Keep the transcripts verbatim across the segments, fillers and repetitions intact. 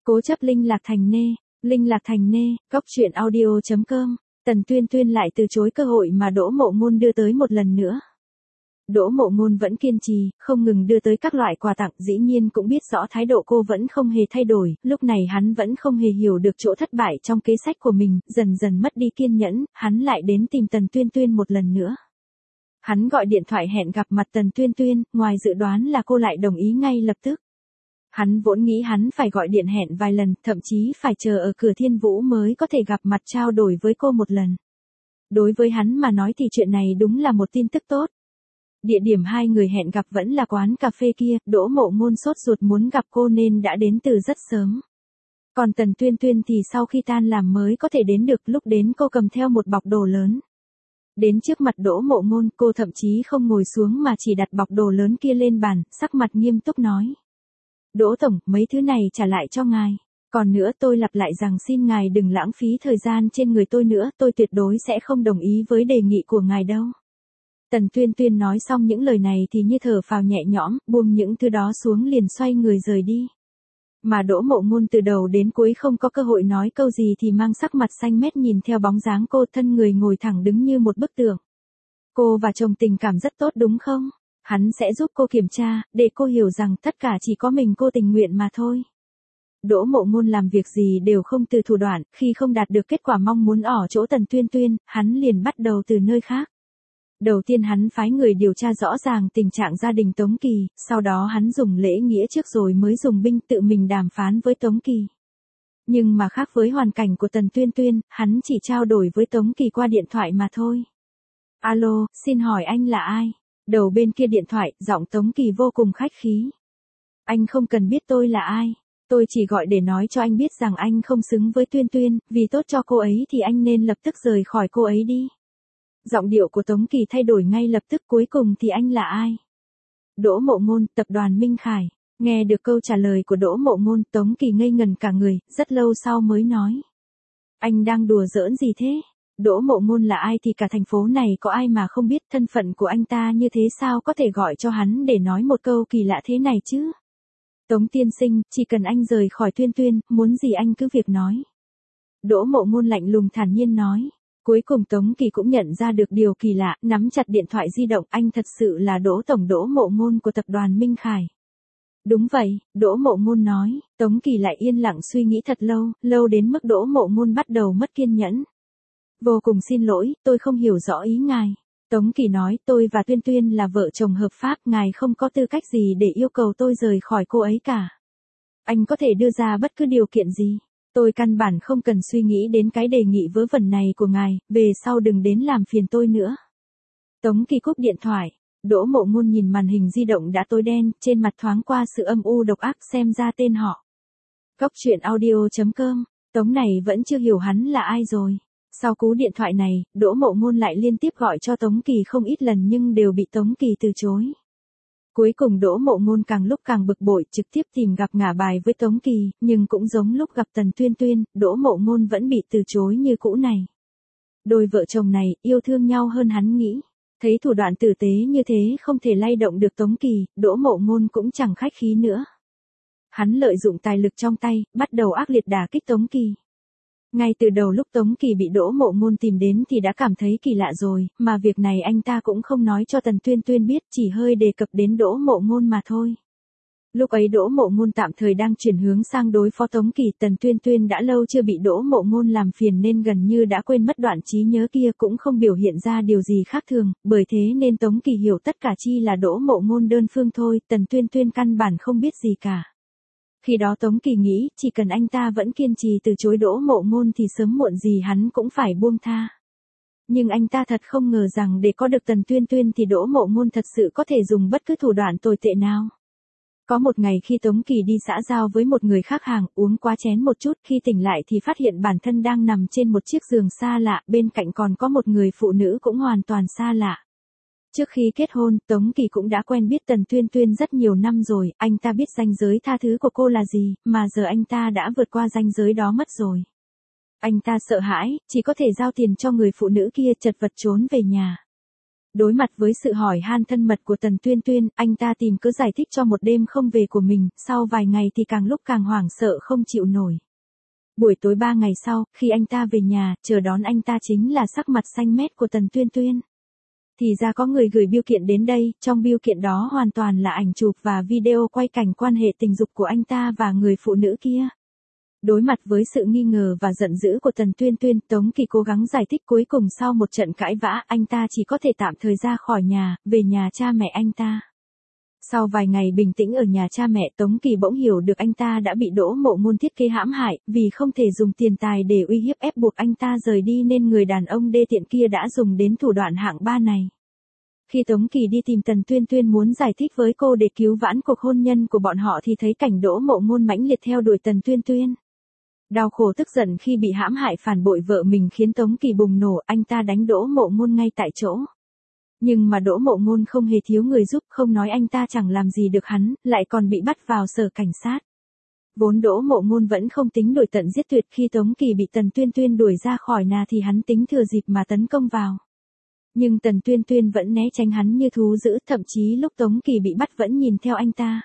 Cố chấp linh lạc thành nê, linh lạc thành nê, góc truyện audio.com, Tần Tuyên Tuyên lại từ chối cơ hội mà Đỗ Mộ Ngôn đưa tới một lần nữa. Đỗ Mộ Ngôn vẫn kiên trì, không ngừng đưa tới các loại quà tặng, dĩ nhiên cũng biết rõ thái độ cô vẫn không hề thay đổi, lúc này hắn vẫn không hề hiểu được chỗ thất bại trong kế sách của mình, dần dần mất đi kiên nhẫn, hắn lại đến tìm Tần Tuyên Tuyên một lần nữa. Hắn gọi điện thoại hẹn gặp mặt Tần Tuyên Tuyên, ngoài dự đoán là cô lại đồng ý ngay lập tức. Hắn vốn nghĩ hắn phải gọi điện hẹn vài lần, thậm chí phải chờ ở cửa Thiên Vũ mới có thể gặp mặt trao đổi với cô một lần. Đối với hắn mà nói thì chuyện này đúng là một tin tức tốt. Địa điểm hai người hẹn gặp vẫn là quán cà phê kia, Đỗ Mộ Ngôn sốt ruột muốn gặp cô nên đã đến từ rất sớm. Còn Tần Tuyên Tuyên thì sau khi tan làm mới có thể đến được, lúc đến cô cầm theo một bọc đồ lớn. Đến trước mặt Đỗ Mộ Ngôn, cô thậm chí không ngồi xuống mà chỉ đặt bọc đồ lớn kia lên bàn, sắc mặt nghiêm túc nói. Đỗ Tổng, mấy thứ này trả lại cho ngài. Còn nữa tôi lặp lại rằng xin ngài đừng lãng phí thời gian trên người tôi nữa, tôi tuyệt đối sẽ không đồng ý với đề nghị của ngài đâu. Tần Tuyên Tuyên nói xong những lời này thì như thở phào nhẹ nhõm, buông những thứ đó xuống liền xoay người rời đi. Mà Đỗ Mộ Ngôn từ đầu đến cuối không có cơ hội nói câu gì thì mang sắc mặt xanh mét nhìn theo bóng dáng cô, thân người ngồi thẳng đứng như một bức tượng. Cô và chồng tình cảm rất tốt đúng không? Hắn sẽ giúp cô kiểm tra, để cô hiểu rằng tất cả chỉ có mình cô tình nguyện mà thôi. Đỗ Mộ Ngôn làm việc gì đều không từ thủ đoạn, khi không đạt được kết quả mong muốn ở chỗ Tần Tuyên Tuyên, hắn liền bắt đầu từ nơi khác. Đầu tiên hắn phái người điều tra rõ ràng tình trạng gia đình Tống Kỳ, sau đó hắn dùng lễ nghĩa trước rồi mới dùng binh tự mình đàm phán với Tống Kỳ. Nhưng mà khác với hoàn cảnh của Tần Tuyên Tuyên, hắn chỉ trao đổi với Tống Kỳ qua điện thoại mà thôi. Alo, xin hỏi anh là ai? Đầu bên kia điện thoại, giọng Tống Kỳ vô cùng khách khí. Anh không cần biết tôi là ai. Tôi chỉ gọi để nói cho anh biết rằng anh không xứng với Tuyên Tuyên, vì tốt cho cô ấy thì anh nên lập tức rời khỏi cô ấy đi. Giọng điệu của Tống Kỳ thay đổi ngay lập tức, cuối cùng thì anh là ai? Đỗ Mộ Ngôn, tập đoàn Minh Khải. Nghe được câu trả lời của Đỗ Mộ Ngôn, Tống Kỳ ngây ngần cả người, rất lâu sau mới nói. Anh đang đùa giỡn gì thế? Đỗ Mộ Ngôn là ai thì cả thành phố này có ai mà không biết, thân phận của anh ta như thế sao có thể gọi cho hắn để nói một câu kỳ lạ thế này chứ? Tống tiên sinh, chỉ cần anh rời khỏi Tuyên Tuyên, muốn gì anh cứ việc nói. Đỗ Mộ Ngôn lạnh lùng thản nhiên nói. Cuối cùng Tống Kỳ cũng nhận ra được điều kỳ lạ, nắm chặt điện thoại di động, anh thật sự là Đỗ Tổng Đỗ Mộ Ngôn của tập đoàn Minh Khải. Đúng vậy, Đỗ Mộ Ngôn nói. Tống Kỳ lại yên lặng suy nghĩ thật lâu, lâu đến mức Đỗ Mộ Ngôn bắt đầu mất kiên nhẫn. Vô cùng xin lỗi, tôi không hiểu rõ ý ngài. Tống Kỳ nói, tôi và Tuyên Tuyên là vợ chồng hợp pháp, ngài không có tư cách gì để yêu cầu tôi rời khỏi cô ấy cả. Anh có thể đưa ra bất cứ điều kiện gì. Tôi căn bản không cần suy nghĩ đến cái đề nghị vớ vẩn này của ngài, về sau đừng đến làm phiền tôi nữa. Tống Kỳ cúp điện thoại, Đỗ Mộ Ngôn nhìn màn hình di động đã tối đen, trên mặt thoáng qua sự âm u độc ác, xem ra tên họ. Góc truyện audio.com, Tống này vẫn chưa hiểu hắn là ai rồi. Sau cú điện thoại này, Đỗ Mộ Ngôn lại liên tiếp gọi cho Tống Kỳ không ít lần nhưng đều bị Tống Kỳ từ chối. Cuối cùng Đỗ Mộ Ngôn càng lúc càng bực bội, trực tiếp tìm gặp ngả bài với Tống Kỳ, nhưng cũng giống lúc gặp Tần Tuyên Tuyên, Đỗ Mộ Ngôn vẫn bị từ chối như cũ này. Đôi vợ chồng này, yêu thương nhau hơn hắn nghĩ. Thấy thủ đoạn tử tế như thế không thể lay động được Tống Kỳ, Đỗ Mộ Ngôn cũng chẳng khách khí nữa. Hắn lợi dụng tài lực trong tay, bắt đầu ác liệt đả kích Tống Kỳ. Ngay từ đầu lúc Tống Kỳ bị Đỗ Mộ Ngôn tìm đến thì đã cảm thấy kỳ lạ rồi, mà việc này anh ta cũng không nói cho Tần Tuyên Tuyên biết, chỉ hơi đề cập đến Đỗ Mộ Ngôn mà thôi. Lúc ấy Đỗ Mộ Ngôn tạm thời đang chuyển hướng sang đối phó Tống Kỳ, Tần Tuyên Tuyên đã lâu chưa bị Đỗ Mộ Ngôn làm phiền nên gần như đã quên mất đoạn trí nhớ kia, cũng không biểu hiện ra điều gì khác thường, bởi thế nên Tống Kỳ hiểu tất cả chi là Đỗ Mộ Ngôn đơn phương thôi, Tần Tuyên Tuyên căn bản không biết gì cả. Khi đó Tống Kỳ nghĩ, chỉ cần anh ta vẫn kiên trì từ chối Đỗ Mộ Ngôn thì sớm muộn gì hắn cũng phải buông tha. Nhưng anh ta thật không ngờ rằng để có được Tần Tuyên Tuyên thì Đỗ Mộ Ngôn thật sự có thể dùng bất cứ thủ đoạn tồi tệ nào. Có một ngày khi Tống Kỳ đi xã giao với một người khác hàng, uống quá chén một chút, khi tỉnh lại thì phát hiện bản thân đang nằm trên một chiếc giường xa lạ, bên cạnh còn có một người phụ nữ cũng hoàn toàn xa lạ. Trước khi kết hôn, Tống Kỳ cũng đã quen biết Tần Tuyên Tuyên rất nhiều năm rồi, anh ta biết ranh giới tha thứ của cô là gì, mà giờ anh ta đã vượt qua ranh giới đó mất rồi. Anh ta sợ hãi, chỉ có thể giao tiền cho người phụ nữ kia, chật vật trốn về nhà. Đối mặt với sự hỏi han thân mật của Tần Tuyên Tuyên, anh ta tìm cớ giải thích cho một đêm không về của mình, sau vài ngày thì càng lúc càng hoảng sợ không chịu nổi. Buổi tối ba ngày sau, khi anh ta về nhà, chờ đón anh ta chính là sắc mặt xanh mét của Tần Tuyên Tuyên. Thì ra có người gửi bưu kiện đến đây, trong bưu kiện đó hoàn toàn là ảnh chụp và video quay cảnh quan hệ tình dục của anh ta và người phụ nữ kia. Đối mặt với sự nghi ngờ và giận dữ của Tần Tuyên Tuyên, Tống Kỳ cố gắng giải thích, cuối cùng sau một trận cãi vã, anh ta chỉ có thể tạm thời ra khỏi nhà, về nhà cha mẹ anh ta. Sau vài ngày bình tĩnh ở nhà cha mẹ, Tống Kỳ bỗng hiểu được anh ta đã bị Đỗ Mộ Ngôn thiết kế hãm hại, vì không thể dùng tiền tài để uy hiếp ép buộc anh ta rời đi nên người đàn ông đê tiện kia đã dùng đến thủ đoạn hạng ba này. Khi Tống Kỳ đi tìm Tần Tuyên Tuyên muốn giải thích với cô để cứu vãn cuộc hôn nhân của bọn họ thì thấy cảnh Đỗ Mộ Ngôn mãnh liệt theo đuổi Tần Tuyên Tuyên. Đau khổ tức giận khi bị hãm hại phản bội vợ mình khiến Tống Kỳ bùng nổ, anh ta đánh Đỗ Mộ Ngôn ngay tại chỗ. Nhưng mà Đỗ Mộ Ngôn không hề thiếu người giúp, không nói anh ta chẳng làm gì được hắn, lại còn bị bắt vào sở cảnh sát. Vốn Đỗ Mộ Ngôn vẫn không tính đuổi tận giết tuyệt, khi Tống Kỳ bị Tần Tuyên Tuyên đuổi ra khỏi nhà thì hắn tính thừa dịp mà tấn công vào. Nhưng Tần Tuyên Tuyên vẫn né tránh hắn như thú dữ, thậm chí lúc Tống Kỳ bị bắt vẫn nhìn theo anh ta.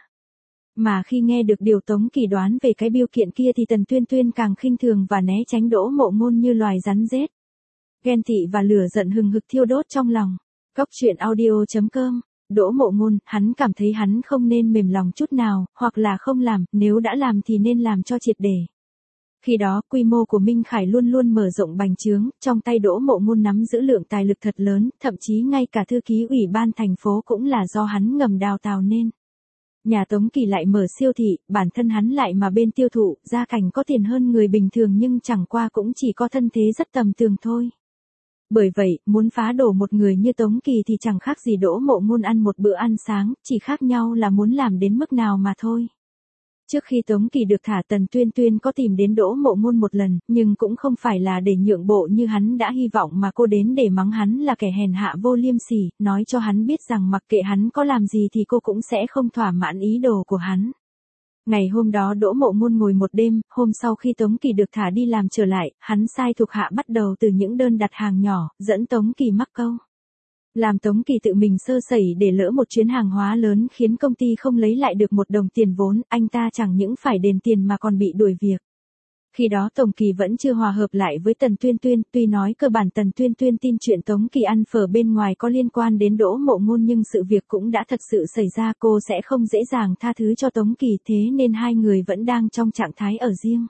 Mà khi nghe được điều Tống Kỳ đoán về cái bưu kiện kia thì Tần Tuyên Tuyên càng khinh thường và né tránh Đỗ Mộ Ngôn như loài rắn rết. Ghen tị và lửa giận hừng hực thiêu đốt trong lòng. Cóc truyện audio chấm com. Đỗ Mộ Ngôn, hắn cảm thấy hắn không nên mềm lòng chút nào, hoặc là không làm, nếu đã làm thì nên làm cho triệt để. Khi đó, quy mô của Minh Khải luôn luôn mở rộng bành trướng, trong tay Đỗ Mộ Ngôn nắm giữ lượng tài lực thật lớn, thậm chí ngay cả thư ký ủy ban thành phố cũng là do hắn ngầm đào tạo nên. Nhà Tống Kỳ lại mở siêu thị, bản thân hắn lại mà bên tiêu thụ, gia cảnh có tiền hơn người bình thường nhưng chẳng qua cũng chỉ có thân thế rất tầm thường thôi. Bởi vậy, muốn phá đổ một người như Tống Kỳ thì chẳng khác gì Đỗ Mộ Ngôn ăn một bữa ăn sáng, chỉ khác nhau là muốn làm đến mức nào mà thôi. Trước khi Tống Kỳ được thả, Tần Tuyên Tuyên có tìm đến Đỗ Mộ Ngôn một lần, nhưng cũng không phải là để nhượng bộ như hắn đã hy vọng mà cô đến để mắng hắn là kẻ hèn hạ vô liêm sỉ, nói cho hắn biết rằng mặc kệ hắn có làm gì thì cô cũng sẽ không thỏa mãn ý đồ của hắn. Ngày hôm đó Đỗ Mộ Ngôn ngồi một đêm, hôm sau khi Tống Kỳ được thả đi làm trở lại, hắn sai thuộc hạ bắt đầu từ những đơn đặt hàng nhỏ, dẫn Tống Kỳ mắc câu. Làm Tống Kỳ tự mình sơ sẩy để lỡ một chuyến hàng hóa lớn khiến công ty không lấy lại được một đồng tiền vốn, anh ta chẳng những phải đền tiền mà còn bị đuổi việc. Khi đó Tống Kỳ vẫn chưa hòa hợp lại với Tần Tuyên Tuyên, tuy nói cơ bản Tần Tuyên Tuyên tin chuyện Tống Kỳ ăn phở bên ngoài có liên quan đến Đỗ Mộ Ngôn nhưng sự việc cũng đã thật sự xảy ra, cô sẽ không dễ dàng tha thứ cho Tống Kỳ, thế nên hai người vẫn đang trong trạng thái ở riêng.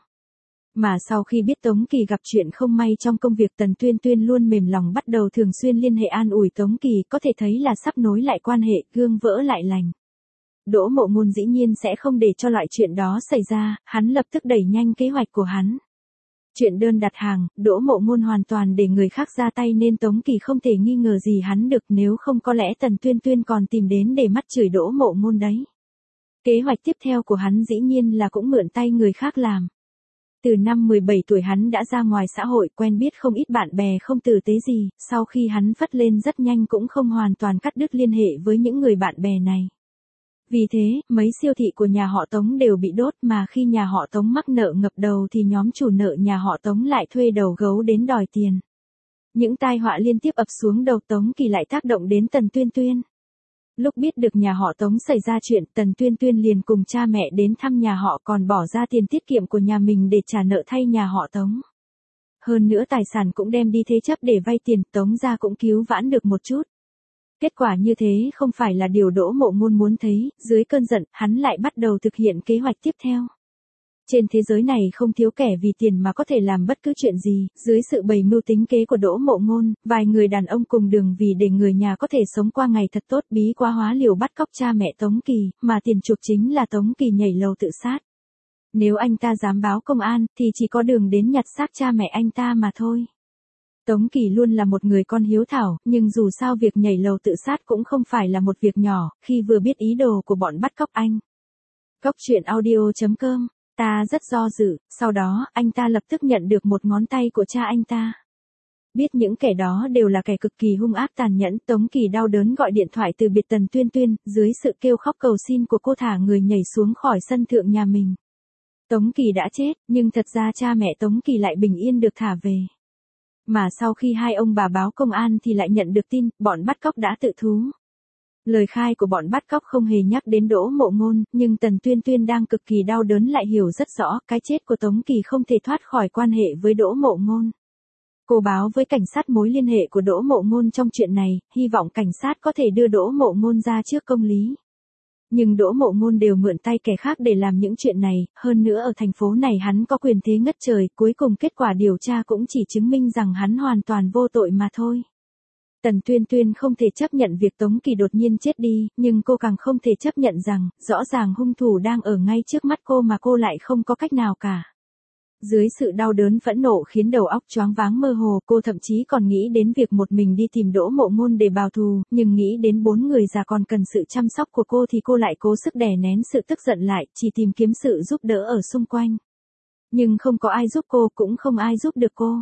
Mà sau khi biết Tống Kỳ gặp chuyện không may trong công việc, Tần Tuyên Tuyên luôn mềm lòng bắt đầu thường xuyên liên hệ an ủi Tống Kỳ, có thể thấy là sắp nối lại quan hệ, gương vỡ lại lành. Đỗ Mộ Ngôn dĩ nhiên sẽ không để cho loại chuyện đó xảy ra, hắn lập tức đẩy nhanh kế hoạch của hắn. Chuyện đơn đặt hàng, Đỗ Mộ Ngôn hoàn toàn để người khác ra tay nên Tống Kỳ không thể nghi ngờ gì hắn được, nếu không có lẽ Tần Tuyên Tuyên còn tìm đến để mắt chửi Đỗ Mộ Ngôn đấy. Kế hoạch tiếp theo của hắn dĩ nhiên là cũng mượn tay người khác làm. Từ năm mười bảy tuổi hắn đã ra ngoài xã hội, quen biết không ít bạn bè không tử tế gì, sau khi hắn phất lên rất nhanh cũng không hoàn toàn cắt đứt liên hệ với những người bạn bè này. Vì thế, mấy siêu thị của nhà họ Tống đều bị đốt, mà khi nhà họ Tống mắc nợ ngập đầu thì nhóm chủ nợ nhà họ Tống lại thuê đầu gấu đến đòi tiền. Những tai họa liên tiếp ập xuống đầu Tống Kỳ lại tác động đến Tần Tuyên Tuyên. Lúc biết được nhà họ Tống xảy ra chuyện, Tần Tuyên Tuyên liền cùng cha mẹ đến thăm nhà họ, còn bỏ ra tiền tiết kiệm của nhà mình để trả nợ thay nhà họ Tống. Hơn nữa tài sản cũng đem đi thế chấp để vay tiền, Tống gia cũng cứu vãn được một chút. Kết quả như thế không phải là điều Đỗ Mộ Ngôn muốn thấy, dưới cơn giận, hắn lại bắt đầu thực hiện kế hoạch tiếp theo. Trên thế giới này không thiếu kẻ vì tiền mà có thể làm bất cứ chuyện gì, dưới sự bày mưu tính kế của Đỗ Mộ Ngôn, vài người đàn ông cùng đường vì để người nhà có thể sống qua ngày thật tốt bí quá hóa liều bắt cóc cha mẹ Tống Kỳ, mà tiền chuộc chính là Tống Kỳ nhảy lầu tự sát. Nếu anh ta dám báo công an, thì chỉ có đường đến nhặt xác cha mẹ anh ta mà thôi. Tống Kỳ luôn là một người con hiếu thảo, nhưng dù sao việc nhảy lầu tự sát cũng không phải là một việc nhỏ, khi vừa biết ý đồ của bọn bắt cóc anh. Cóc truyện audio chấm com. Ta rất do dự, sau đó, anh ta lập tức nhận được một ngón tay của cha anh ta. Biết những kẻ đó đều là kẻ cực kỳ hung ác tàn nhẫn, Tống Kỳ đau đớn gọi điện thoại từ biệt Tần Tuyên Tuyên, dưới sự kêu khóc cầu xin của cô thả người nhảy xuống khỏi sân thượng nhà mình. Tống Kỳ đã chết, nhưng thật ra cha mẹ Tống Kỳ lại bình yên được thả về. Mà sau khi hai ông bà báo công an thì lại nhận được tin, bọn bắt cóc đã tự thú. Lời khai của bọn bắt cóc không hề nhắc đến Đỗ Mộ Ngôn, nhưng Tần Tuyên Tuyên đang cực kỳ đau đớn lại hiểu rất rõ, cái chết của Tống Kỳ không thể thoát khỏi quan hệ với Đỗ Mộ Ngôn. Cô báo với cảnh sát mối liên hệ của Đỗ Mộ Ngôn trong chuyện này, hy vọng cảnh sát có thể đưa Đỗ Mộ Ngôn ra trước công lý. Nhưng Đỗ Mộ Ngôn đều mượn tay kẻ khác để làm những chuyện này, hơn nữa ở thành phố này hắn có quyền thế ngất trời, cuối cùng kết quả điều tra cũng chỉ chứng minh rằng hắn hoàn toàn vô tội mà thôi. Tần Tuyên Tuyên không thể chấp nhận việc Tống Kỳ đột nhiên chết đi, nhưng cô càng không thể chấp nhận rằng, rõ ràng hung thủ đang ở ngay trước mắt cô mà cô lại không có cách nào cả. Dưới sự đau đớn phẫn nộ khiến đầu óc choáng váng mơ hồ, cô thậm chí còn nghĩ đến việc một mình đi tìm Đỗ Mộ Ngôn để báo thù, nhưng nghĩ đến bốn người già còn cần sự chăm sóc của cô thì cô lại cố sức đè nén sự tức giận lại, chỉ tìm kiếm sự giúp đỡ ở xung quanh. Nhưng không có ai giúp cô, cũng không ai giúp được cô.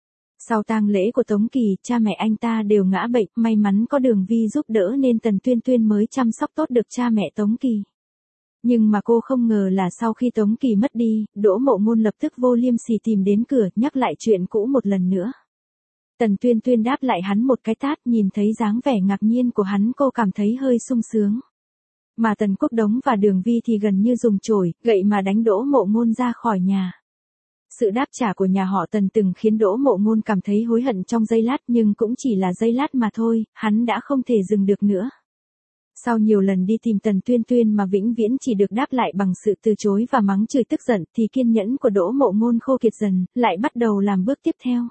Sau tang lễ của Tống Kỳ, cha mẹ anh ta đều ngã bệnh, may mắn có Đường Vi giúp đỡ nên Tần Tuyên Tuyên mới chăm sóc tốt được cha mẹ Tống Kỳ. Nhưng mà cô không ngờ là sau khi Tống Kỳ mất đi, Đỗ Mộ Ngôn lập tức vô liêm sỉ tìm đến cửa, nhắc lại chuyện cũ một lần nữa. Tần Tuyên Tuyên đáp lại hắn một cái tát, nhìn thấy dáng vẻ ngạc nhiên của hắn cô cảm thấy hơi sung sướng. Mà Tần Quốc Đống và Đường Vi thì gần như dùng chổi, gậy mà đánh Đỗ Mộ Ngôn ra khỏi nhà. Sự đáp trả của nhà họ Tần từng khiến Đỗ Mộ Ngôn cảm thấy hối hận trong giây lát, nhưng cũng chỉ là giây lát mà thôi, hắn đã không thể dừng được nữa. Sau nhiều lần đi tìm Tần Tuyên Tuyên mà vĩnh viễn chỉ được đáp lại bằng sự từ chối và mắng chửi tức giận, thì kiên nhẫn của Đỗ Mộ Ngôn khô kiệt dần, lại bắt đầu làm bước tiếp theo.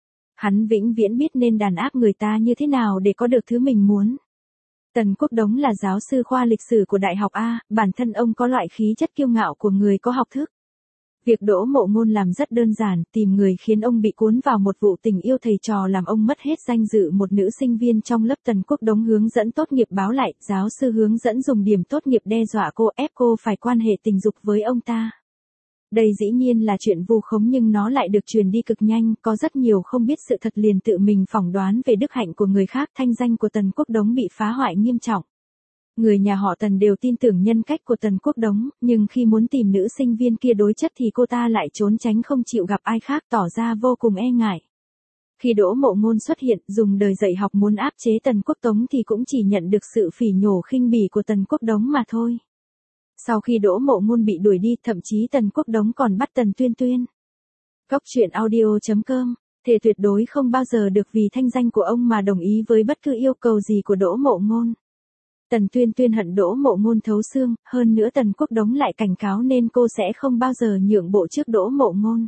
Hắn vĩnh viễn biết nên đàn áp người ta như thế nào để có được thứ mình muốn. Tần Quốc Đống là giáo sư khoa lịch sử của Đại học A, bản thân ông có loại khí chất kiêu ngạo của người có học thức. Việc Đỗ Mộ Ngôn làm rất đơn giản, tìm người khiến ông bị cuốn vào một vụ tình yêu thầy trò làm ông mất hết danh dự. Một nữ sinh viên trong lớp Tần Quốc Đống hướng dẫn tốt nghiệp báo lại, giáo sư hướng dẫn dùng điểm tốt nghiệp đe dọa cô, ép cô phải quan hệ tình dục với ông ta. Đây dĩ nhiên là chuyện vu khống nhưng nó lại được truyền đi cực nhanh, có rất nhiều không biết sự thật liền tự mình phỏng đoán về đức hạnh của người khác, thanh danh của Tần Quốc Đống bị phá hoại nghiêm trọng. Người nhà họ Tần đều tin tưởng nhân cách của Tần Quốc Đống, nhưng khi muốn tìm nữ sinh viên kia đối chất thì cô ta lại trốn tránh không chịu gặp ai khác, tỏ ra vô cùng e ngại. Khi Đỗ Mộ Ngôn xuất hiện, dùng đời dạy học muốn áp chế Tần Quốc Đống thì cũng chỉ nhận được sự phỉ nhổ khinh bỉ của Tần Quốc Đống mà thôi. Sau khi Đỗ Mộ Ngôn bị đuổi đi, thậm chí Tần Quốc Đống còn bắt Tần Tuyên Tuyên. Cóc truyện audio chấm com, thề tuyệt đối không bao giờ được vì thanh danh của ông mà đồng ý với bất cứ yêu cầu gì của Đỗ Mộ Ngôn. Tần Tuyên Tuyên hận Đỗ Mộ Ngôn thấu xương, hơn nữa Tần Quốc Đống lại cảnh cáo nên cô sẽ không bao giờ nhượng bộ trước Đỗ Mộ Ngôn.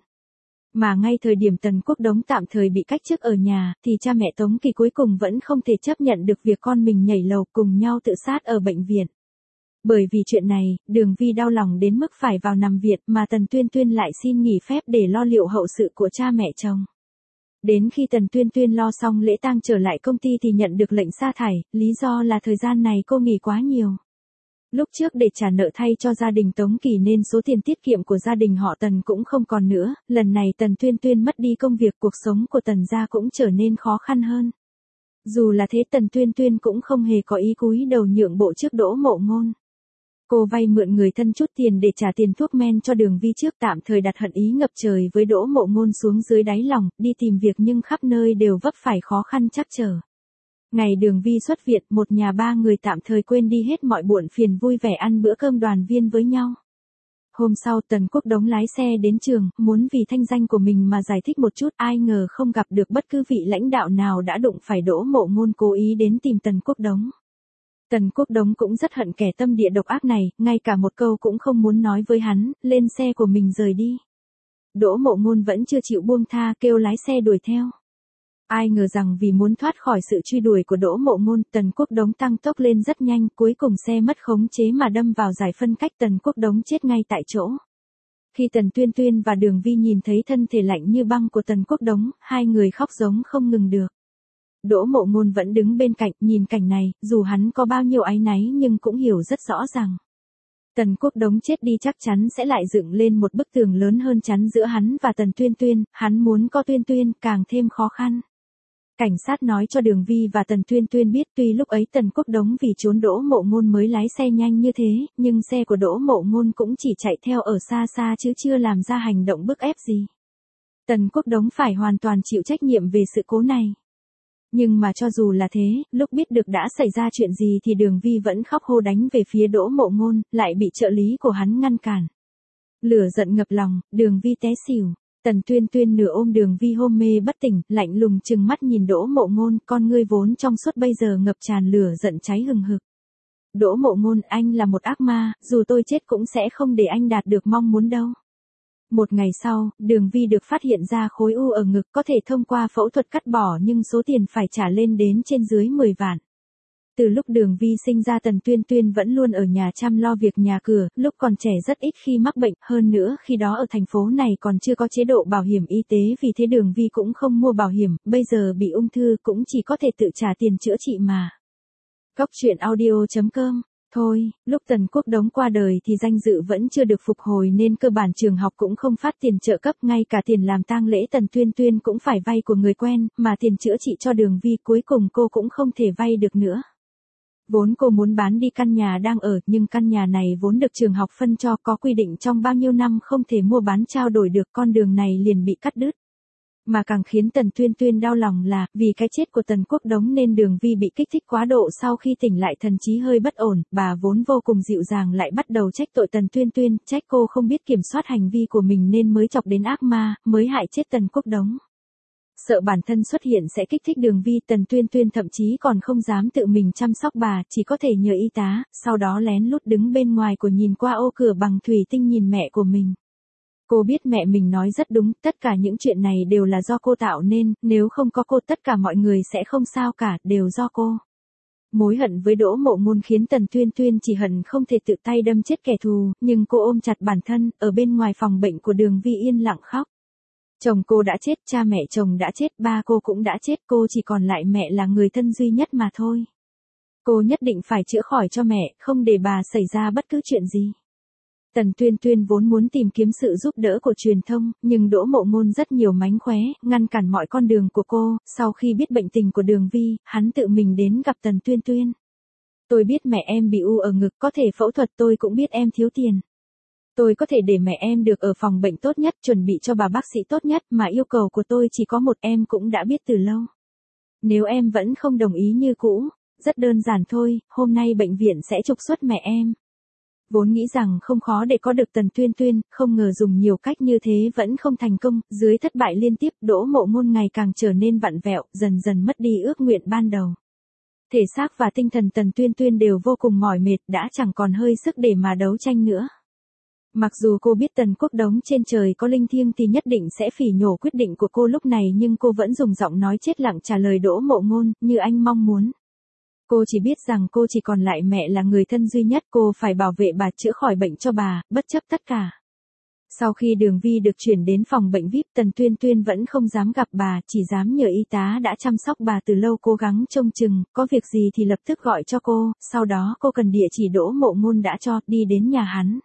Mà ngay thời điểm Tần Quốc Đống tạm thời bị cách chức ở nhà, thì cha mẹ Tống Kỳ cuối cùng vẫn không thể chấp nhận được việc con mình nhảy lầu cùng nhau tự sát ở bệnh viện. Bởi vì chuyện này, Đường Vi đau lòng đến mức phải vào nằm viện, mà Tần Tuyên Tuyên lại xin nghỉ phép để lo liệu hậu sự của cha mẹ chồng. Đến khi Tần Tuyên Tuyên lo xong lễ tang trở lại công ty thì nhận được lệnh sa thải, lý do là thời gian này cô nghỉ quá nhiều. Lúc trước để trả nợ thay cho gia đình Tống Kỳ nên số tiền tiết kiệm của gia đình họ Tần cũng không còn nữa, lần này Tần Tuyên Tuyên mất đi công việc, cuộc sống của Tần gia cũng trở nên khó khăn hơn. Dù là thế Tần Tuyên Tuyên cũng không hề có ý cúi đầu nhượng bộ trước Đỗ Mộ Ngôn. Cô vay mượn người thân chút tiền để trả tiền thuốc men cho Đường Vi trước, tạm thời đặt hận ý ngập trời với Đỗ Mộ Ngôn xuống dưới đáy lòng, đi tìm việc nhưng khắp nơi đều vấp phải khó khăn trắc trở. Ngày Đường Vi xuất viện, một nhà ba người tạm thời quên đi hết mọi buồn phiền, vui vẻ ăn bữa cơm đoàn viên với nhau. Hôm sau Tần Quốc Đống lái xe đến trường, muốn vì thanh danh của mình mà giải thích một chút, ai ngờ không gặp được bất cứ vị lãnh đạo nào đã đụng phải Đỗ Mộ Ngôn cố ý đến tìm Tần Quốc Đống. Tần Quốc Đống cũng rất hận kẻ tâm địa độc ác này, ngay cả một câu cũng không muốn nói với hắn, lên xe của mình rời đi. Đỗ Mộ Ngôn vẫn chưa chịu buông tha, kêu lái xe đuổi theo. Ai ngờ rằng vì muốn thoát khỏi sự truy đuổi của Đỗ Mộ Ngôn, Tần Quốc Đống tăng tốc lên rất nhanh, cuối cùng xe mất khống chế mà đâm vào giải phân cách, Tần Quốc Đống chết ngay tại chỗ. Khi Tần Tuyên Tuyên và Đường Vi nhìn thấy thân thể lạnh như băng của Tần Quốc Đống, hai người khóc giống không ngừng được. Đỗ Mộ Ngôn vẫn đứng bên cạnh, nhìn cảnh này, dù hắn có bao nhiêu áy náy nhưng cũng hiểu rất rõ rằng Tần Quốc Đống chết đi chắc chắn sẽ lại dựng lên một bức tường lớn hơn chắn giữa hắn và Tần Tuyên Tuyên, hắn muốn có Tuyên Tuyên càng thêm khó khăn. Cảnh sát nói cho Đường Vi và Tần Tuyên Tuyên biết tuy lúc ấy Tần Quốc Đống vì trốn Đỗ Mộ Ngôn mới lái xe nhanh như thế, nhưng xe của Đỗ Mộ Ngôn cũng chỉ chạy theo ở xa xa chứ chưa làm ra hành động bức ép gì. Tần Quốc Đống phải hoàn toàn chịu trách nhiệm về sự cố này. Nhưng mà cho dù là thế, lúc biết được đã xảy ra chuyện gì thì Đường Vi vẫn khóc hô đánh về phía Đỗ Mộ Ngôn, lại bị trợ lý của hắn ngăn cản. Lửa giận ngập lòng, Đường Vi té xỉu. Tần Tuyên Tuyên nửa ôm Đường Vi hôn mê bất tỉnh, lạnh lùng trừng mắt nhìn Đỗ Mộ Ngôn, con ngươi vốn trong suốt bây giờ ngập tràn lửa giận cháy hừng hực. Đỗ Mộ Ngôn, anh là một ác ma, dù tôi chết cũng sẽ không để anh đạt được mong muốn đâu. Một ngày sau, Đường Vi được phát hiện ra khối u ở ngực, có thể thông qua phẫu thuật cắt bỏ nhưng số tiền phải trả lên đến trên dưới mười vạn. Từ lúc Đường Vi sinh ra Tần Tuyên Tuyên vẫn luôn ở nhà chăm lo việc nhà cửa, lúc còn trẻ rất ít khi mắc bệnh, hơn nữa khi đó ở thành phố này còn chưa có chế độ bảo hiểm y tế, vì thế Đường Vi cũng không mua bảo hiểm, bây giờ bị ung thư cũng chỉ có thể tự trả tiền chữa trị mà. Cóc truyện audio chấm com. Thôi, lúc Tần Quốc Đống qua đời thì danh dự vẫn chưa được phục hồi nên cơ bản trường học cũng không phát tiền trợ cấp, ngay cả tiền làm tang lễ Tần Tuyên Tuyên cũng phải vay của người quen, mà tiền chữa trị cho Đường Vi cuối cùng cô cũng không thể vay được nữa. Vốn cô muốn bán đi căn nhà đang ở, nhưng căn nhà này vốn được trường học phân cho, có quy định trong bao nhiêu năm không thể mua bán trao đổi được, con đường này liền bị cắt đứt. Mà càng khiến Tần Tuyên Tuyên đau lòng là, vì cái chết của Tần Quốc Đống nên Đường Vi bị kích thích quá độ, sau khi tỉnh lại thần trí hơi bất ổn, bà vốn vô cùng dịu dàng lại bắt đầu trách tội Tần Tuyên Tuyên, trách cô không biết kiểm soát hành vi của mình nên mới chọc đến ác ma, mới hại chết Tần Quốc Đống. Sợ bản thân xuất hiện sẽ kích thích Đường Vi, Tần Tuyên Tuyên thậm chí còn không dám tự mình chăm sóc bà, chỉ có thể nhờ y tá, sau đó lén lút đứng bên ngoài của nhìn qua ô cửa bằng thủy tinh nhìn mẹ của mình. Cô biết mẹ mình nói rất đúng, tất cả những chuyện này đều là do cô tạo nên, nếu không có cô tất cả mọi người sẽ không sao cả, đều do cô. Mối hận với Đỗ Mộ Ngôn khiến Tần Tuyên Tuyên chỉ hận không thể tự tay đâm chết kẻ thù, nhưng cô ôm chặt bản thân, ở bên ngoài phòng bệnh của Đường Vi yên lặng khóc. Chồng cô đã chết, cha mẹ chồng đã chết, ba cô cũng đã chết, cô chỉ còn lại mẹ là người thân duy nhất mà thôi. Cô nhất định phải chữa khỏi cho mẹ, không để bà xảy ra bất cứ chuyện gì. Tần Tuyên Tuyên vốn muốn tìm kiếm sự giúp đỡ của truyền thông, nhưng Đỗ Mộ Ngôn rất nhiều mánh khóe, ngăn cản mọi con đường của cô, sau khi biết bệnh tình của Đường Vi, hắn tự mình đến gặp Tần Tuyên Tuyên. Tôi biết mẹ em bị u ở ngực, có thể phẫu thuật, tôi cũng biết em thiếu tiền. Tôi có thể để mẹ em được ở phòng bệnh tốt nhất, chuẩn bị cho bà bác sĩ tốt nhất, mà yêu cầu của tôi chỉ có một, em cũng đã biết từ lâu. Nếu em vẫn không đồng ý như cũ, rất đơn giản thôi, hôm nay bệnh viện sẽ trục xuất mẹ em. Vốn nghĩ rằng không khó để có được Tần Tuyên Tuyên, không ngờ dùng nhiều cách như thế vẫn không thành công, dưới thất bại liên tiếp, Đỗ Mộ Ngôn ngày càng trở nên vặn vẹo, dần dần mất đi ước nguyện ban đầu. Thể xác và tinh thần Tần Tuyên Tuyên đều vô cùng mỏi mệt, đã chẳng còn hơi sức để mà đấu tranh nữa. Mặc dù cô biết Tần Quốc Đống trên trời có linh thiêng thì nhất định sẽ phỉ nhổ quyết định của cô lúc này, nhưng cô vẫn dùng giọng nói chết lặng trả lời Đỗ Mộ Ngôn, như anh mong muốn. Cô chỉ biết rằng cô chỉ còn lại mẹ là người thân duy nhất, cô phải bảo vệ bà, chữa khỏi bệnh cho bà, bất chấp tất cả. Sau khi Đường Vi được chuyển đến phòng bệnh vi ai pi, Tần Tuyên Tuyên vẫn không dám gặp bà, chỉ dám nhờ y tá đã chăm sóc bà từ lâu cố gắng trông chừng, có việc gì thì lập tức gọi cho cô, sau đó cô cần địa chỉ Đỗ Mộ Ngôn đã cho, đi đến nhà hắn.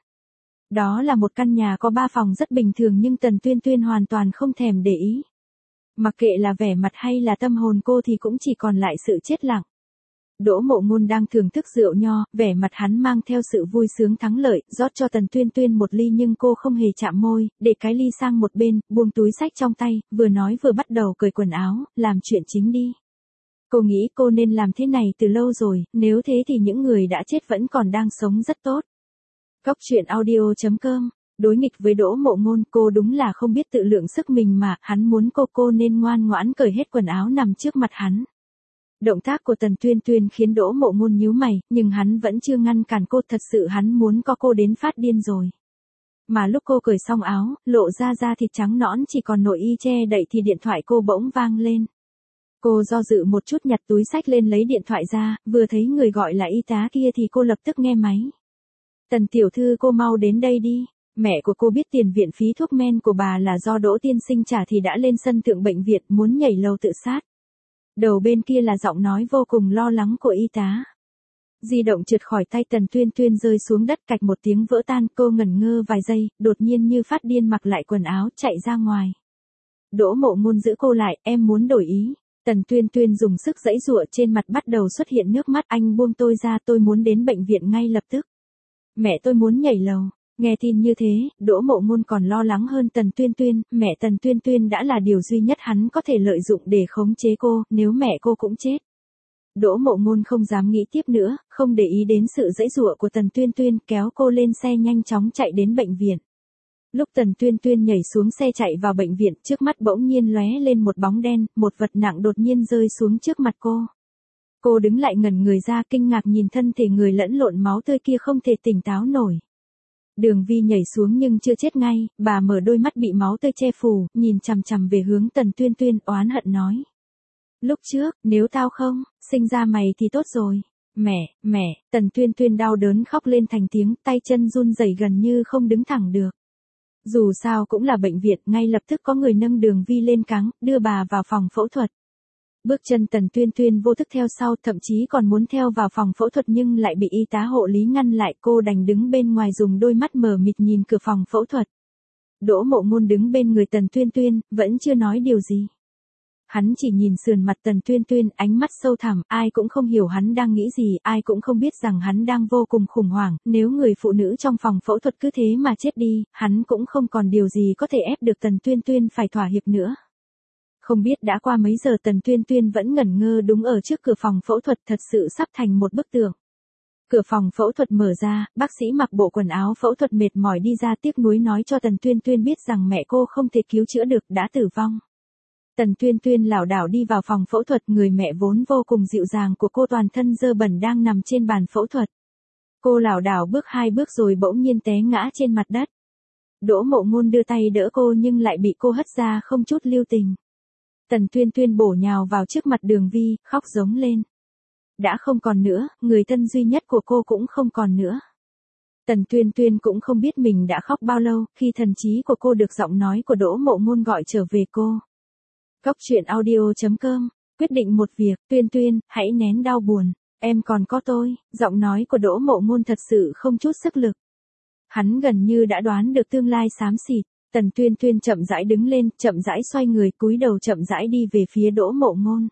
Đó là một căn nhà có ba phòng rất bình thường nhưng Tần Tuyên Tuyên hoàn toàn không thèm để ý. Mặc kệ là vẻ mặt hay là tâm hồn cô thì cũng chỉ còn lại sự chết lặng. Đỗ Mộ Ngôn đang thưởng thức rượu nho, vẻ mặt hắn mang theo sự vui sướng thắng lợi, rót cho Tần Tuyên Tuyên một ly nhưng cô không hề chạm môi, để cái ly sang một bên, buông túi xách trong tay, vừa nói vừa bắt đầu cởi quần áo, làm chuyện chính đi. Cô nghĩ cô nên làm thế này từ lâu rồi, nếu thế thì những người đã chết vẫn còn đang sống rất tốt. Cóc truyện audio chấm com. Đối nghịch với Đỗ Mộ Ngôn, cô đúng là không biết tự lượng sức mình mà, hắn muốn cô cô nên ngoan ngoãn cởi hết quần áo nằm trước mặt hắn. Động tác của Tần Tuyên Tuyên khiến Đỗ Mộ Ngôn nhíu mày, nhưng hắn vẫn chưa ngăn cản cô, thật sự hắn muốn có cô đến phát điên rồi. Mà lúc cô cởi xong áo, lộ ra da thịt trắng nõn chỉ còn nội y che đậy thì điện thoại cô bỗng vang lên. Cô do dự một chút nhặt túi xách lên lấy điện thoại ra, vừa thấy người gọi là y tá kia thì cô lập tức nghe máy. Tần tiểu thư, cô mau đến đây đi. Mẹ của cô biết tiền viện phí thuốc men của bà là do Đỗ tiên sinh trả thì đã lên sân thượng bệnh viện muốn nhảy lầu tự sát. Đầu bên kia là giọng nói vô cùng lo lắng của y tá. Di động trượt khỏi tay Tần Tuyên Tuyên rơi xuống đất, cạch một tiếng vỡ tan, cô ngẩn ngơ vài giây, đột nhiên như phát điên mặc lại quần áo chạy ra ngoài. Đỗ Mộ Ngôn giữ cô lại, em muốn đổi ý. Tần Tuyên Tuyên dùng sức giãy giụa, trên mặt bắt đầu xuất hiện nước mắt, anh buông tôi ra, tôi muốn đến bệnh viện ngay lập tức. Mẹ tôi muốn nhảy lầu. Nghe tin như thế, Đỗ Mộ Ngôn còn lo lắng hơn Tần Tuyên Tuyên, mẹ Tần Tuyên Tuyên đã là điều duy nhất hắn có thể lợi dụng để khống chế cô, nếu mẹ cô cũng chết. Đỗ Mộ Ngôn không dám nghĩ tiếp nữa, không để ý đến sự giãy giụa của Tần Tuyên Tuyên, kéo cô lên xe nhanh chóng chạy đến bệnh viện. Lúc Tần Tuyên Tuyên nhảy xuống xe chạy vào bệnh viện, trước mắt bỗng nhiên lóe lên một bóng đen, một vật nặng đột nhiên rơi xuống trước mặt cô. Cô đứng lại ngẩn người ra, kinh ngạc nhìn thân thể người lẫn lộn máu tươi kia không thể tỉnh táo nổi. Đường Vi nhảy xuống nhưng chưa chết ngay, bà mở đôi mắt bị máu tươi che phủ, nhìn chằm chằm về hướng Tần Tuyên Tuyên, oán hận nói. Lúc trước, nếu tao không sinh ra mày thì tốt rồi. Mẹ, mẹ, Tần Tuyên Tuyên đau đớn khóc lên thành tiếng, tay chân run rẩy gần như không đứng thẳng được. Dù sao cũng là bệnh viện, ngay lập tức có người nâng Đường Vi lên cáng, đưa bà vào phòng phẫu thuật. Bước chân Tần Tuyên Tuyên vô thức theo sau, thậm chí còn muốn theo vào phòng phẫu thuật nhưng lại bị y tá hộ lý ngăn lại, cô đành đứng bên ngoài dùng đôi mắt mờ mịt nhìn cửa phòng phẫu thuật. Đỗ Mộ Ngôn đứng bên người Tần Tuyên Tuyên, vẫn chưa nói điều gì. Hắn chỉ nhìn sườn mặt Tần Tuyên Tuyên, ánh mắt sâu thẳm, ai cũng không hiểu hắn đang nghĩ gì, ai cũng không biết rằng hắn đang vô cùng khủng hoảng, nếu người phụ nữ trong phòng phẫu thuật cứ thế mà chết đi, hắn cũng không còn điều gì có thể ép được Tần Tuyên Tuyên phải thỏa hiệp nữa. Không biết đã qua mấy giờ Tần Tuyên Tuyên vẫn ngẩn ngơ đứng ở trước cửa phòng phẫu thuật, thật sự sắp thành một bức tượng. Cửa phòng phẫu thuật mở ra, bác sĩ mặc bộ quần áo phẫu thuật mệt mỏi đi ra, tiếc nuối nói cho Tần Tuyên Tuyên biết rằng mẹ cô không thể cứu chữa được, đã tử vong. Tần Tuyên Tuyên lảo đảo đi vào phòng phẫu thuật, người mẹ vốn vô cùng dịu dàng của cô toàn thân dơ bẩn đang nằm trên bàn phẫu thuật. Cô lảo đảo bước hai bước rồi bỗng nhiên té ngã trên mặt đất. Đỗ Mộ Ngôn đưa tay đỡ cô nhưng lại bị cô hất ra không chút lưu tình. Tần Tuyên Tuyên bổ nhào vào trước mặt Đường Vi, khóc giống lên. Đã không còn nữa, người thân duy nhất của cô cũng không còn nữa. Tần Tuyên Tuyên cũng không biết mình đã khóc bao lâu, khi thần trí của cô được giọng nói của Đỗ Mộ Ngôn gọi trở về cô. Góc truyện audio chấm com, quyết định một việc, Tuyên Tuyên, hãy nén đau buồn, em còn có tôi, giọng nói của Đỗ Mộ Ngôn thật sự không chút sức lực. Hắn gần như đã đoán được tương lai xám xịt. Tần Tuyên Tuyên chậm rãi đứng lên, chậm rãi xoay người, cúi đầu chậm rãi đi về phía Đỗ Mộ Ngôn.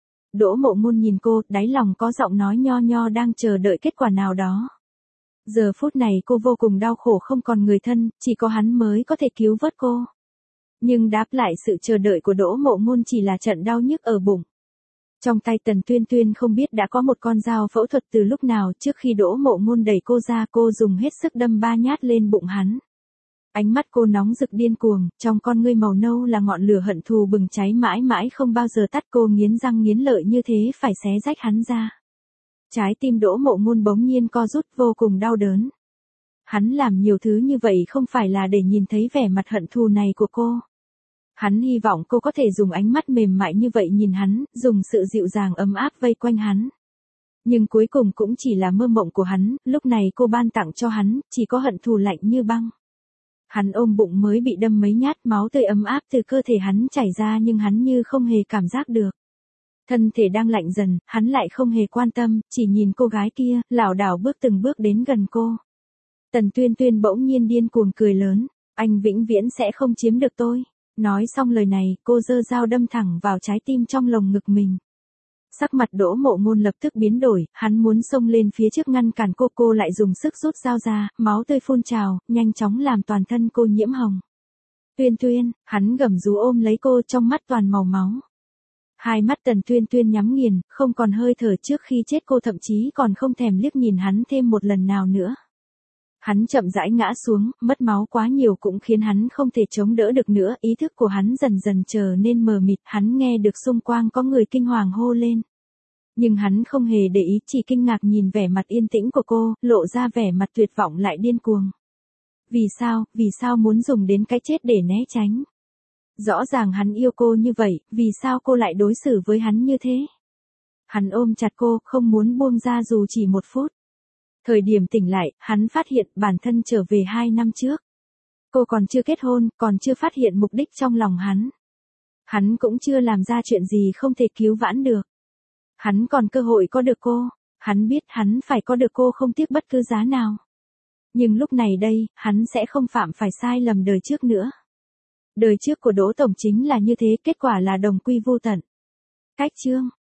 Đỗ Mộ Ngôn nhìn cô, đáy lòng có giọng nói nho nho đang chờ đợi kết quả nào đó. Giờ phút này cô vô cùng đau khổ, không còn người thân, chỉ có hắn mới có thể cứu vớt cô. Nhưng đáp lại sự chờ đợi của Đỗ Mộ Ngôn chỉ là trận đau nhức ở bụng. Trong tay Tần Tuyên Tuyên không biết đã có một con dao phẫu thuật từ lúc nào, trước khi Đỗ Mộ Ngôn đẩy cô ra, cô dùng hết sức đâm ba nhát lên bụng hắn. Ánh mắt cô nóng rực điên cuồng, trong con ngươi màu nâu là ngọn lửa hận thù bừng cháy mãi mãi không bao giờ tắt, cô nghiến răng nghiến lợi như thế phải xé rách hắn ra. Trái tim Đỗ Mộ Ngôn bỗng nhiên co rút, vô cùng đau đớn. Hắn làm nhiều thứ như vậy không phải là để nhìn thấy vẻ mặt hận thù này của cô. Hắn hy vọng cô có thể dùng ánh mắt mềm mại như vậy nhìn hắn, dùng sự dịu dàng ấm áp vây quanh hắn. Nhưng cuối cùng cũng chỉ là mơ mộng của hắn, lúc này cô ban tặng cho hắn, chỉ có hận thù lạnh như băng. Hắn ôm bụng mới bị đâm mấy nhát, máu tươi ấm áp từ cơ thể hắn chảy ra nhưng hắn như không hề cảm giác được. Thân thể đang lạnh dần, hắn lại không hề quan tâm, chỉ nhìn cô gái kia, lảo đảo bước từng bước đến gần cô. Tần Tuyên Tuyên bỗng nhiên điên cuồng cười lớn, anh vĩnh viễn sẽ không chiếm được tôi. Nói xong lời này, cô giơ dao đâm thẳng vào trái tim trong lồng ngực mình. Sắc mặt Đỗ Mộ Ngôn lập tức biến đổi, hắn muốn xông lên phía trước ngăn cản cô, cô lại dùng sức rút dao ra, máu tươi phun trào, nhanh chóng làm toàn thân cô nhiễm hồng. Tuyên Tuyên, hắn gầm rú ôm lấy cô, trong mắt toàn màu máu. Hai mắt Tần Tuyên Tuyên nhắm nghiền, không còn hơi thở, trước khi chết cô thậm chí còn không thèm liếc nhìn hắn thêm một lần nào nữa. Hắn chậm rãi ngã xuống, mất máu quá nhiều cũng khiến hắn không thể chống đỡ được nữa, ý thức của hắn dần dần trở nên mờ mịt, hắn nghe được xung quanh có người kinh hoàng hô lên. Nhưng hắn không hề để ý, chỉ kinh ngạc nhìn vẻ mặt yên tĩnh của cô, lộ ra vẻ mặt tuyệt vọng lại điên cuồng. Vì sao, vì sao muốn dùng đến cái chết để né tránh? Rõ ràng hắn yêu cô như vậy, vì sao cô lại đối xử với hắn như thế? Hắn ôm chặt cô, không muốn buông ra dù chỉ một phút. Thời điểm tỉnh lại, hắn phát hiện bản thân trở về hai năm trước. Cô còn chưa kết hôn, còn chưa phát hiện mục đích trong lòng hắn. Hắn cũng chưa làm ra chuyện gì không thể cứu vãn được. Hắn còn cơ hội có được cô. Hắn biết hắn phải có được cô không tiếc bất cứ giá nào. Nhưng lúc này đây, hắn sẽ không phạm phải sai lầm đời trước nữa. Đời trước của Đỗ Tổng chính là như thế, kết quả là đồng quy vu tận. Cách chương